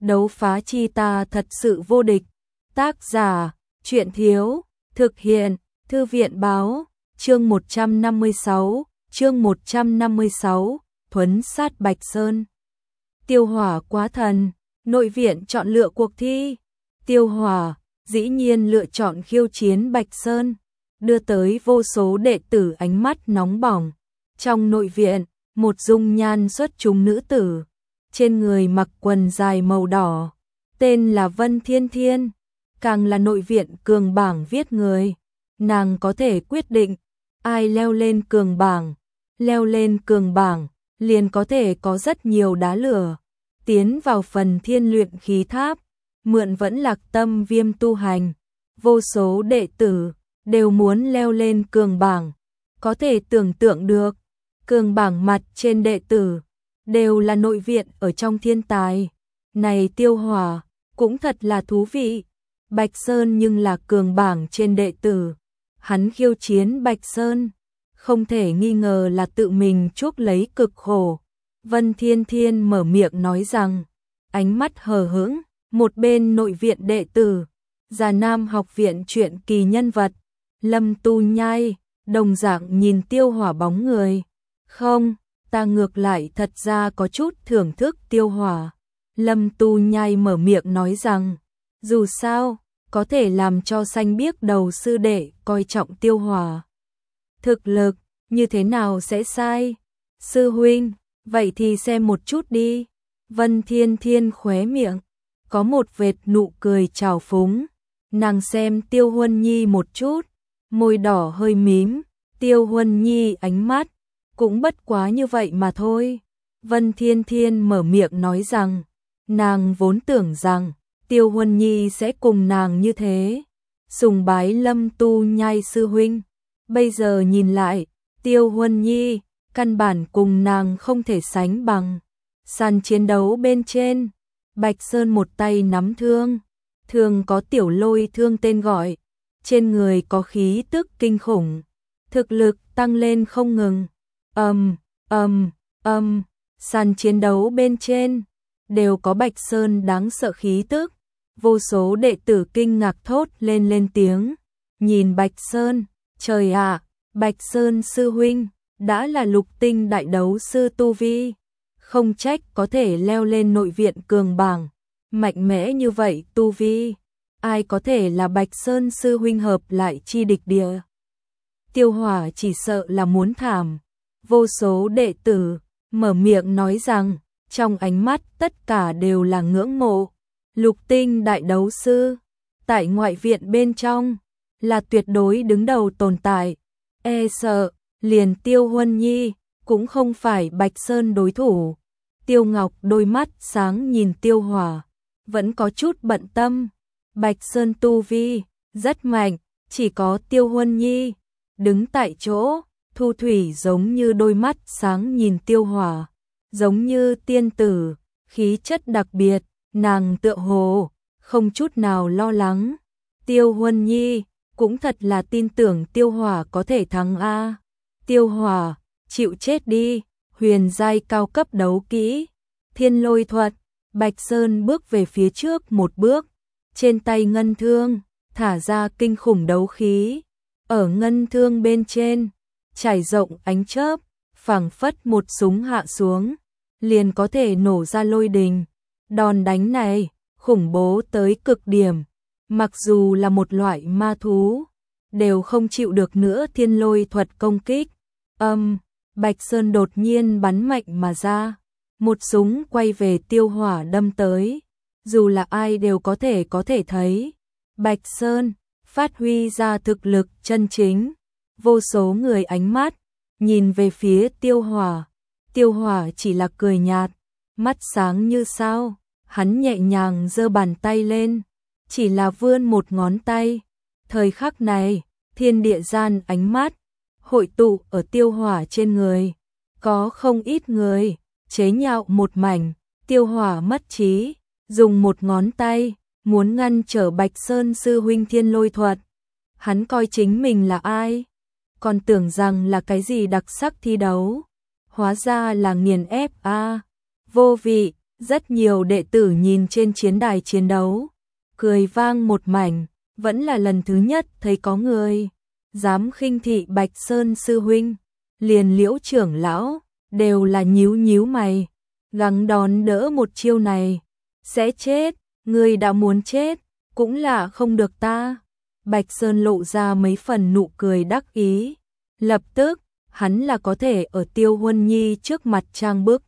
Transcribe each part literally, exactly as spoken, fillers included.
đấu phá chi ta thật sự vô địch. Tác giả, truyện thiếu, thực hiện, thư viện báo, chương một trăm năm mươi sáu, chương một trăm năm mươi sáu, thuấn sát Bạch Sơn. Tiêu Hỏa quá thần, nội viện chọn lựa cuộc thi. Tiêu Hỏa, dĩ nhiên lựa chọn khiêu chiến Bạch Sơn, đưa tới vô số đệ tử ánh mắt nóng bỏng. Trong nội viện, một dung nhan xuất chúng nữ tử, trên người mặc quần dài màu đỏ, tên là Vân Thiên Thiên, càng là nội viện cường bảng viết người. Nàng có thể quyết định ai leo lên cường bảng, leo lên cường bảng liền có thể có rất nhiều đá lửa, tiến vào phần thiên luyện khí tháp, mượn vẫn lạc tâm viêm tu hành. Vô số đệ tử đều muốn leo lên cường bảng, có thể tưởng tượng được, cường bảng mặt trên đệ tử đều là nội viện ở trong thiên tài. Này Tiêu Hỏa cũng thật là thú vị. Bạch Sơn nhưng là cường bảng trên đệ tử, hắn khiêu chiến Bạch Sơn, không thể nghi ngờ là tự mình chuốc lấy cực khổ. Vân Thiên Thiên mở miệng nói rằng, ánh mắt hờ hững. Một bên nội viện đệ tử, Già Nam học viện truyện kỳ nhân vật, Lâm Tu Nhai, đồng dạng nhìn Tiêu Hỏa bóng người. Không, ta ngược lại thật ra có chút thưởng thức Tiêu Hỏa. Lâm Tu Nhai mở miệng nói rằng, dù sao, có thể làm cho xanh biếc đầu sư đệ coi trọng Tiêu Hỏa. Thực lực, như thế nào sẽ sai? Sư huynh, vậy thì xem một chút đi. Vân Thiên Thiên khóe miệng có một vệt nụ cười trào phúng, nàng xem Tiêu Huân Nhi một chút, môi đỏ hơi mím. Tiêu Huân Nhi ánh mắt cũng bất quá như vậy mà thôi. Vân Thiên Thiên mở miệng nói rằng, nàng vốn tưởng rằng Tiêu Huân Nhi sẽ cùng nàng như thế, sùng bái Lâm Tu Nhai sư huynh. Bây giờ nhìn lại, Tiêu Huân Nhi căn bản cùng nàng không thể sánh bằng. Sàn chiến đấu bên trên, Bạch Sơn một tay nắm thương, thương có tiểu lôi thương tên gọi, trên người có khí tức kinh khủng, thực lực tăng lên không ngừng. Ầm, ầm, ầm, sàn chiến đấu bên trên đều có Bạch Sơn đáng sợ khí tức. Vô số đệ tử kinh ngạc thốt lên lên tiếng, nhìn Bạch Sơn, trời ạ, Bạch Sơn sư huynh đã là lục tinh đại đấu sư tu vi, không trách có thể leo lên nội viện cường bảng, mạnh mẽ như vậy tu vi, ai có thể là Bạch Sơn sư huynh hợp lại chi địch địa. Tiêu Hỏa chỉ sợ là muốn thảm. Vô số đệ tử mở miệng nói rằng, trong ánh mắt tất cả đều là ngưỡng mộ. Lục tinh đại đấu sư, tại ngoại viện bên trong, là tuyệt đối đứng đầu tồn tại. E sợ, liền Tiêu Huân Nhi cũng không phải Bạch Sơn đối thủ. Tiêu Ngọc đôi mắt sáng nhìn Tiêu Hỏa, vẫn có chút bận tâm. Bạch Sơn tu vi rất mạnh, chỉ có Tiêu Huân Nhi đứng tại chỗ. Thu Thủy giống như đôi mắt sáng nhìn Tiêu Hỏa, giống như tiên tử, khí chất đặc biệt, nàng tựa hồ không chút nào lo lắng. Tiêu Huân Nhi cũng thật là tin tưởng Tiêu Hỏa có thể thắng a. Tiêu Hỏa, chịu chết đi. Huyền giai cao cấp đấu kỹ, Thiên Lôi thuật. Bạch Sơn bước về phía trước một bước, trên tay ngân thương thả ra kinh khủng đấu khí, ở ngân thương bên trên trải rộng ánh chớp, phảng phất một súng hạ xuống liền có thể nổ ra lôi đình. Đòn đánh này khủng bố tới cực điểm, mặc dù là một loại ma thú đều không chịu được nữa thiên lôi thuật công kích. Âm, Bạch Sơn đột nhiên bắn mạnh mà ra, một súng quay về Tiêu Hỏa đâm tới. Dù là ai đều có thể có thể thấy, Bạch Sơn phát huy ra thực lực chân chính. Vô số người ánh mắt nhìn về phía Tiêu Hỏa. Tiêu Hỏa chỉ là cười nhạt, mắt sáng như sao. Hắn nhẹ nhàng giơ bàn tay lên, chỉ là vươn một ngón tay. Thời khắc này, thiên địa gian ánh mắt hội tụ ở Tiêu Hỏa trên người. Có không ít người chế nhạo một mảnh. Tiêu Hỏa mất trí, dùng một ngón tay muốn ngăn trở Bạch Sơn sư huynh thiên lôi thuật. Hắn coi chính mình là ai? Còn tưởng rằng là cái gì đặc sắc thi đấu, hóa ra là nghiền ép a. Vô vị, Rất nhiều đệ tử nhìn trên chiến đài chiến đấu, cười vang một mảnh, vẫn là lần thứ nhất thấy có người dám khinh thị Bạch Sơn sư huynh, liền Liễu trưởng lão đều là nhíu nhíu mày, gắng đón đỡ một chiêu này, sẽ chết, người đã muốn chết, cũng là không được ta. Bạch Sơn lộ ra mấy phần nụ cười đắc ý, lập tức, hắn là có thể ở Tiêu Huân Nhi trước mặt trang bức.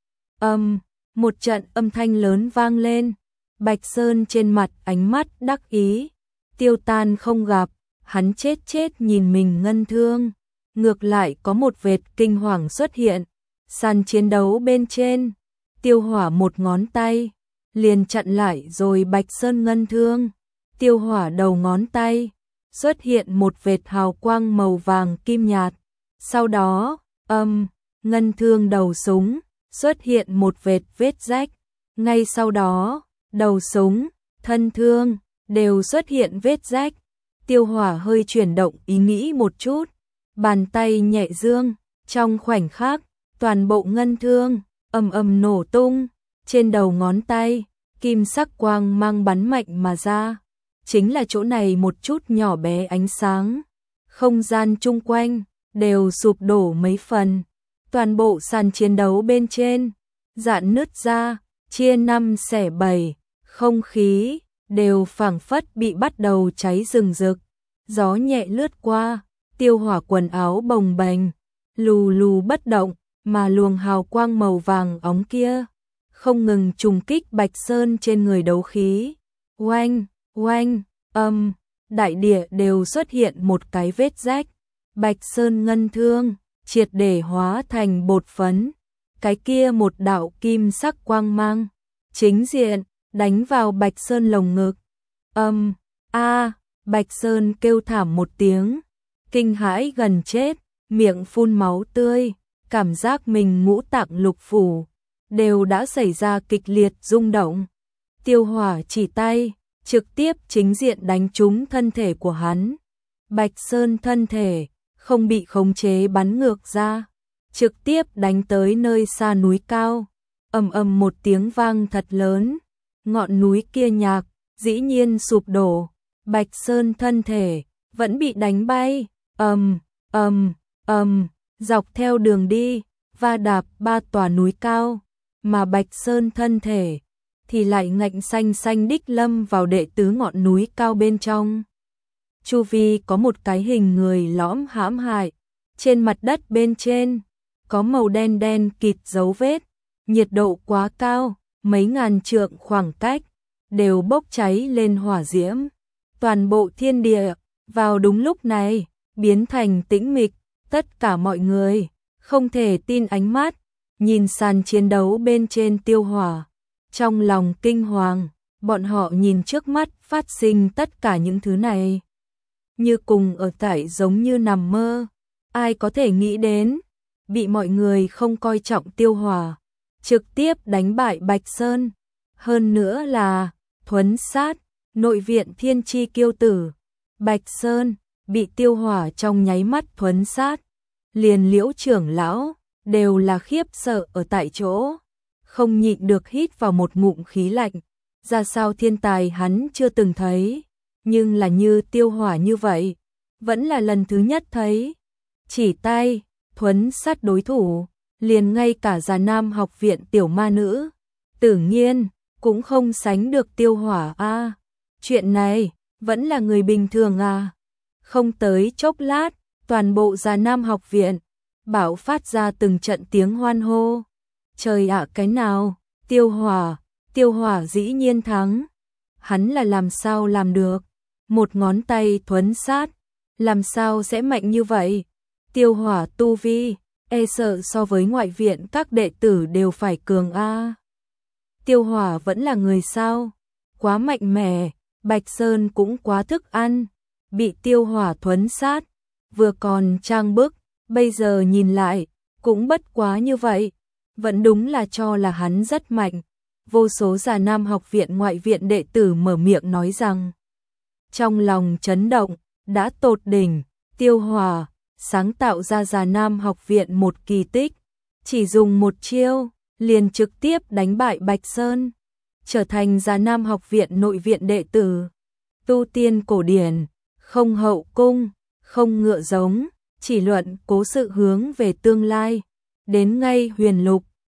Âm, một trận âm thanh lớn vang lên, Bạch Sơn trên mặt ánh mắt đắc ý, tiêu tan không gặp, hắn chết chết nhìn mình ngân thương, ngược lại có một vệt kinh hoàng xuất hiện, sàn chiến đấu bên trên, Tiêu Hỏa một ngón tay, liền chặn lại rồi Bạch Sơn ngân thương, Tiêu Hỏa đầu ngón tay, xuất hiện một vệt hào quang màu vàng kim nhạt, sau đó, âm, ngân thương đầu súng, xuất hiện một vệt vết rách, ngay sau đó, đầu súng, thân thương, đều xuất hiện vết rách, Tiêu Hỏa hơi chuyển động ý nghĩ một chút, bàn tay nhẹ dương, trong khoảnh khắc, toàn bộ ngân thương, ầm ầm nổ tung, trên đầu ngón tay, kim sắc quang mang bắn mạnh mà ra, chính là chỗ này một chút nhỏ bé ánh sáng, không gian chung quanh, đều sụp đổ mấy phần, toàn bộ sàn chiến đấu bên trên, rạn nứt ra, chia năm xẻ bảy, không khí, đều phảng phất bị bắt đầu cháy rừng rực, gió nhẹ lướt qua, Tiêu Hỏa quần áo bồng bềnh, lù lù bất động, mà luồng hào quang màu vàng óng kia, không ngừng trùng kích Bạch Sơn trên người đấu khí, oanh, oanh, âm, đại địa đều xuất hiện một cái vết rách, Bạch Sơn ngân thương, triệt để hóa thành bột phấn, cái kia một đạo kim sắc quang mang, chính diện, đánh vào Bạch Sơn lồng ngực, âm, a, Bạch Sơn kêu thảm một tiếng, kinh hãi gần chết, miệng phun máu tươi, cảm giác mình ngũ tạng lục phủ, đều đã xảy ra kịch liệt rung động, Tiêu Hỏa chỉ tay, trực tiếp chính diện đánh trúng thân thể của hắn, Bạch Sơn thân thể, không bị khống chế bắn ngược ra, trực tiếp đánh tới nơi xa núi cao, ầm ầm một tiếng vang thật lớn, ngọn núi kia nhạc, dĩ nhiên sụp đổ, Bạch Sơn thân thể, vẫn bị đánh bay, ầm, ầm, ầm, dọc theo đường đi, va đạp ba tòa núi cao, mà Bạch Sơn thân thể, thì lại ngạnh xanh xanh đích lâm vào đệ tứ ngọn núi cao bên trong. Chu vi có một cái hình người lõm hãm hại, trên mặt đất bên trên, có màu đen đen kịt dấu vết, nhiệt độ quá cao, mấy ngàn trượng khoảng cách, đều bốc cháy lên hỏa diễm. Toàn bộ thiên địa, vào đúng lúc này, biến thành tĩnh mịch, tất cả mọi người, không thể tin ánh mắt, nhìn sàn chiến đấu bên trên Tiêu Hỏa. Trong lòng kinh hoàng, bọn họ nhìn trước mắt phát sinh tất cả những thứ này. Như cùng ở tại giống như nằm mơ, ai có thể nghĩ đến, bị mọi người không coi trọng Tiêu Hỏa, trực tiếp đánh bại Bạch Sơn. Hơn nữa là, thuấn sát, nội viện thiên chi kiêu tử, Bạch Sơn, bị Tiêu Hỏa trong nháy mắt thuấn sát. Liền Liễu trưởng lão, đều là khiếp sợ ở tại chỗ, không nhịn được hít vào một ngụm khí lạnh, ra sao thiên tài hắn chưa từng thấy, nhưng là như Tiêu Hỏa như vậy, vẫn là lần thứ nhất thấy. Chỉ tay, thuấn sát đối thủ, liền ngay cả Già Nam học viện tiểu ma nữ, Tử Nghiên, cũng không sánh được Tiêu Hỏa a. À, chuyện này, vẫn là người bình thường à. Không tới chốc lát, toàn bộ Già Nam học viện, bạo phát ra từng trận tiếng hoan hô. Trời ạ, cái nào, Tiêu Hỏa, Tiêu Hỏa dĩ nhiên thắng. Hắn là làm sao làm được, một ngón tay thuấn sát, làm sao sẽ mạnh như vậy. Tiêu Hỏa tu vi, e sợ so với ngoại viện các đệ tử đều phải cường a. Tiêu Hỏa vẫn là người sao, quá mạnh mẽ, Bạch Sơn cũng quá thức ăn, bị Tiêu Hỏa thuấn sát, vừa còn trang bức, bây giờ nhìn lại, cũng bất quá như vậy, vẫn đúng là cho là hắn rất mạnh. Vô số Già Nam học viện ngoại viện đệ tử mở miệng nói rằng, trong lòng chấn động, đã tột đỉnh, Tiêu Hỏa sáng tạo ra Già Nam học viện một kỳ tích, chỉ dùng một chiêu, liền trực tiếp đánh bại Bạch Sơn, trở thành Già Nam học viện nội viện đệ tử. Tu tiên cổ điển, không hậu cung, không ngựa giống, chỉ luận cố sự hướng về tương lai. Đến ngay huyền lục,